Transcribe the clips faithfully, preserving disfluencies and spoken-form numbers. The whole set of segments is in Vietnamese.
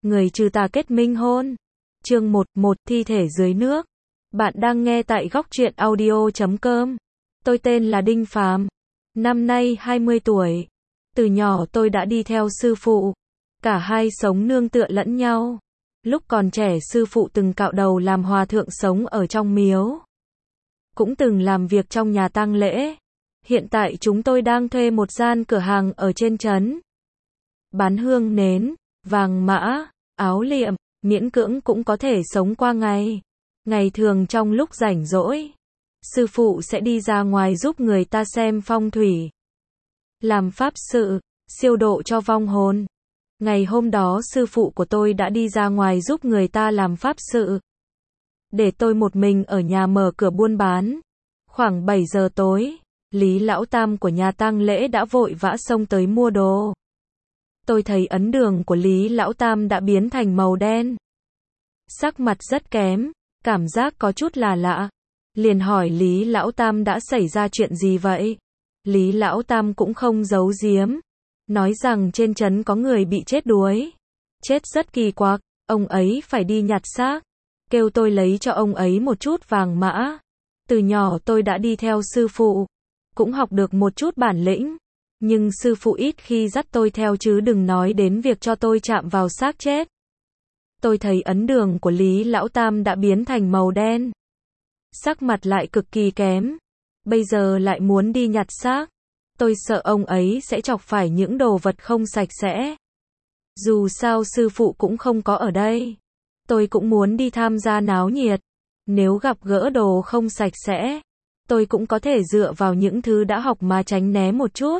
người trừ tà kết minh hôn. Chương một, một thi thể dưới nước. Bạn đang nghe tại góc truyện audio chấm com. Tôi tên là Đinh Phàm, năm nay hai mươi tuổi. Từ nhỏ tôi đã đi theo sư phụ. Cả hai sống nương tựa lẫn nhau. Lúc còn trẻ sư phụ từng cạo đầu làm hòa thượng sống ở trong miếu. Cũng từng làm việc trong nhà tang lễ. Hiện tại chúng tôi đang thuê một gian cửa hàng ở trên trấn. Bán hương nến, vàng mã, áo liệm, miễn cưỡng cũng có thể sống qua ngày. Ngày thường trong lúc rảnh rỗi, sư phụ sẽ đi ra ngoài giúp người ta xem phong thủy, làm pháp sự, siêu độ cho vong hồn. Ngày hôm đó sư phụ của tôi đã đi ra ngoài giúp người ta làm pháp sự, để tôi một mình ở nhà mở cửa buôn bán. Khoảng bảy giờ tối, Lý Lão Tam của nhà tang lễ đã vội vã xông tới mua đồ. Tôi thấy ấn đường của Lý Lão Tam đã biến thành màu đen. Sắc mặt rất kém, cảm giác có chút là lạ. Liền hỏi Lý Lão Tam đã xảy ra chuyện gì vậy? Lý Lão Tam cũng không giấu giếm, nói rằng trên trấn có người bị chết đuối. Chết rất kỳ quặc, ông ấy phải đi nhặt xác. Kêu tôi lấy cho ông ấy một chút vàng mã. Từ nhỏ tôi đã đi theo sư phụ, cũng học được một chút bản lĩnh. Nhưng sư phụ ít khi dắt tôi theo chứ đừng nói đến việc cho tôi chạm vào xác chết. Tôi thấy ấn đường của Lý Lão Tam đã biến thành màu đen. Sắc mặt lại cực kỳ kém. Bây giờ lại muốn đi nhặt xác. Tôi sợ ông ấy sẽ chọc phải những đồ vật không sạch sẽ. Dù sao sư phụ cũng không có ở đây. Tôi cũng muốn đi tham gia náo nhiệt. Nếu gặp gỡ đồ không sạch sẽ, tôi cũng có thể dựa vào những thứ đã học mà tránh né một chút.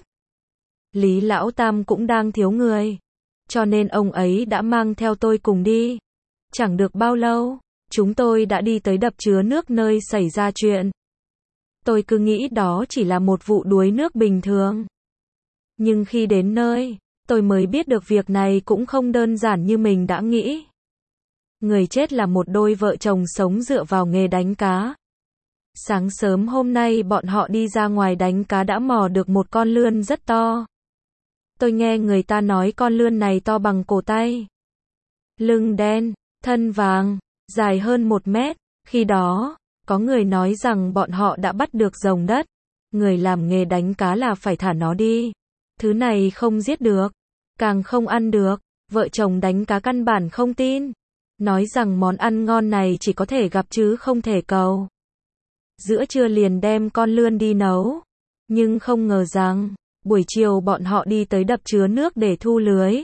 Lý Lão Tam cũng đang thiếu người, cho nên ông ấy đã mang theo tôi cùng đi. Chẳng được bao lâu, chúng tôi đã đi tới đập chứa nước nơi xảy ra chuyện. Tôi cứ nghĩ đó chỉ là một vụ đuối nước bình thường. Nhưng khi đến nơi, tôi mới biết được việc này cũng không đơn giản như mình đã nghĩ. Người chết là một đôi vợ chồng sống dựa vào nghề đánh cá. Sáng sớm hôm nay bọn họ đi ra ngoài đánh cá đã mò được một con lươn rất to. Tôi nghe người ta nói con lươn này to bằng cổ tay. Lưng đen, thân vàng, dài hơn một mét. Khi đó, có người nói rằng bọn họ đã bắt được rồng đất. Người làm nghề đánh cá là phải thả nó đi. Thứ này không giết được, càng không ăn được. Vợ chồng đánh cá căn bản không tin. Nói rằng món ăn ngon này chỉ có thể gặp chứ không thể cầu. Giữa trưa liền đem con lươn đi nấu. Nhưng không ngờ rằng, buổi chiều bọn họ đi tới đập chứa nước để thu lưới.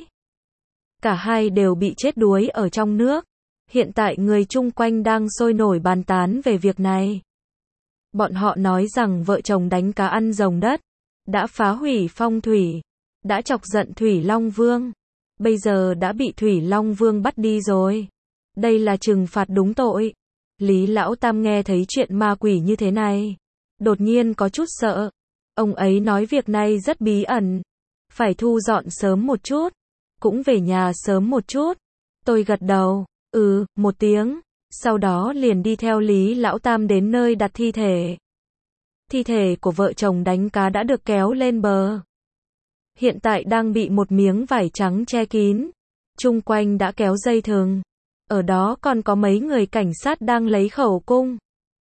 Cả hai đều bị chết đuối ở trong nước. Hiện tại người chung quanh đang sôi nổi bàn tán về việc này. Bọn họ nói rằng vợ chồng đánh cá ăn rồng đất, đã phá hủy phong thủy, đã chọc giận Thủy Long Vương. Bây giờ đã bị Thủy Long Vương bắt đi rồi. Đây là trừng phạt đúng tội. Lý Lão Tam nghe thấy chuyện ma quỷ như thế này, đột nhiên có chút sợ. Ông ấy nói việc này rất bí ẩn, phải thu dọn sớm một chút, cũng về nhà sớm một chút. Tôi gật đầu, ừ, một tiếng, sau đó liền đi theo Lý Lão Tam đến nơi đặt thi thể. Thi thể của vợ chồng đánh cá đã được kéo lên bờ. Hiện tại đang bị một miếng vải trắng che kín, chung quanh đã kéo dây thừng. Ở đó còn có mấy người cảnh sát đang lấy khẩu cung.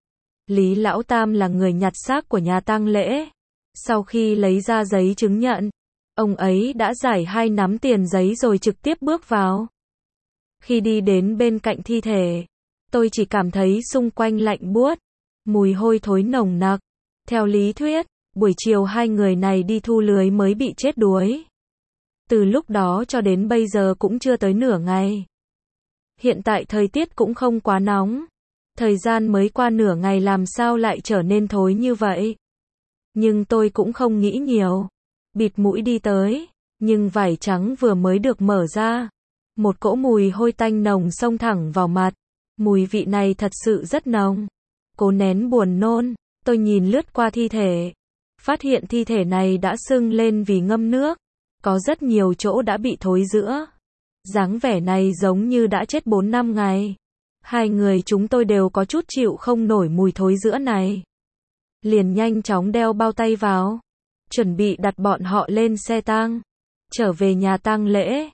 Lý Lão Tam là người nhặt xác của nhà tang lễ. Sau khi lấy ra giấy chứng nhận, ông ấy đã giải hai nắm tiền giấy rồi trực tiếp bước vào. Khi đi đến bên cạnh thi thể, tôi chỉ cảm thấy xung quanh lạnh buốt, mùi hôi thối nồng nặc. Theo lý thuyết, buổi chiều hai người này đi thu lưới mới bị chết đuối. Từ lúc đó cho đến bây giờ cũng chưa tới nửa ngày. Hiện tại thời tiết cũng không quá nóng. Thời gian mới qua nửa ngày làm sao lại trở nên thối như vậy. Nhưng tôi cũng không nghĩ nhiều. Bịt mũi đi tới. Nhưng vải trắng vừa mới được mở ra. Một cỗ mùi hôi tanh nồng xông thẳng vào mặt. Mùi vị này thật sự rất nồng. Cố nén buồn nôn, tôi nhìn lướt qua thi thể. Phát hiện thi thể này đã sưng lên vì ngâm nước. Có rất nhiều chỗ đã bị thối rữa. Dáng vẻ này giống như đã chết bốn năm ngày. Hai người chúng tôi đều có chút chịu không nổi mùi thối rữa này. Liền nhanh chóng đeo bao tay vào, chuẩn bị đặt bọn họ lên xe tang, trở về nhà tang lễ.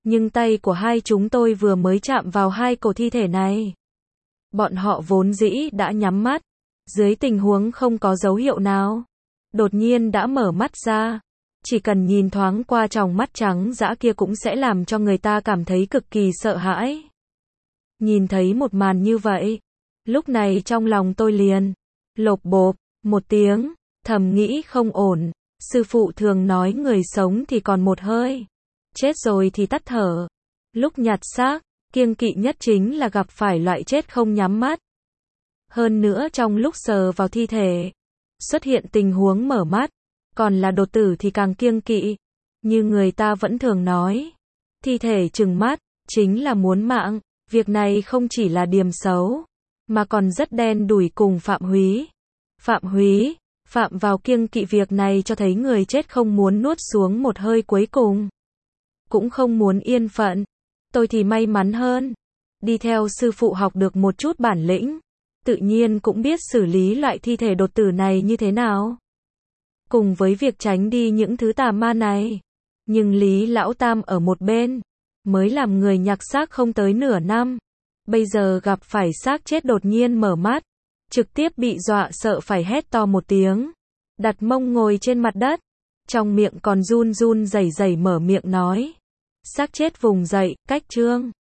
Nhưng tay của hai chúng tôi vừa mới chạm vào hai cổ thi thể này. Bọn họ vốn dĩ đã nhắm mắt, dưới tình huống không có dấu hiệu nào, đột nhiên đã mở mắt ra. Chỉ cần nhìn thoáng qua tròng mắt trắng dã kia cũng sẽ làm cho người ta cảm thấy cực kỳ sợ hãi. Nhìn thấy một màn như vậy, lúc này trong lòng tôi liền lộp bộp một tiếng, thầm nghĩ không ổn. Sư phụ thường nói người sống thì còn một hơi, chết rồi thì tắt thở. Lúc nhặt xác, kiêng kỵ nhất chính là gặp phải loại chết không nhắm mắt. Hơn nữa trong lúc sờ vào thi thể, xuất hiện tình huống mở mắt, còn là đột tử thì càng kiêng kỵ. Như người ta vẫn thường nói, thi thể trừng mắt, chính là muốn mạng. Việc này không chỉ là điểm xấu, mà còn rất đen đủi cùng Phạm Húy. Phạm Húy, phạm vào kiêng kỵ việc này cho thấy người chết không muốn nuốt xuống một hơi cuối cùng, cũng không muốn yên phận. Tôi thì may mắn hơn, đi theo sư phụ học được một chút bản lĩnh, tự nhiên cũng biết xử lý loại thi thể đột tử này như thế nào. Cùng với việc tránh đi những thứ tà ma này, nhưng Lý Lão Tam ở một bên, mới làm người nhặt xác không tới nửa năm, bây giờ gặp phải xác chết đột nhiên mở mắt, trực tiếp bị dọa sợ phải hét to một tiếng, đặt mông ngồi trên mặt đất, trong miệng còn run run rẩy rẩy mở miệng nói. Xác chết vùng dậy, cách trương.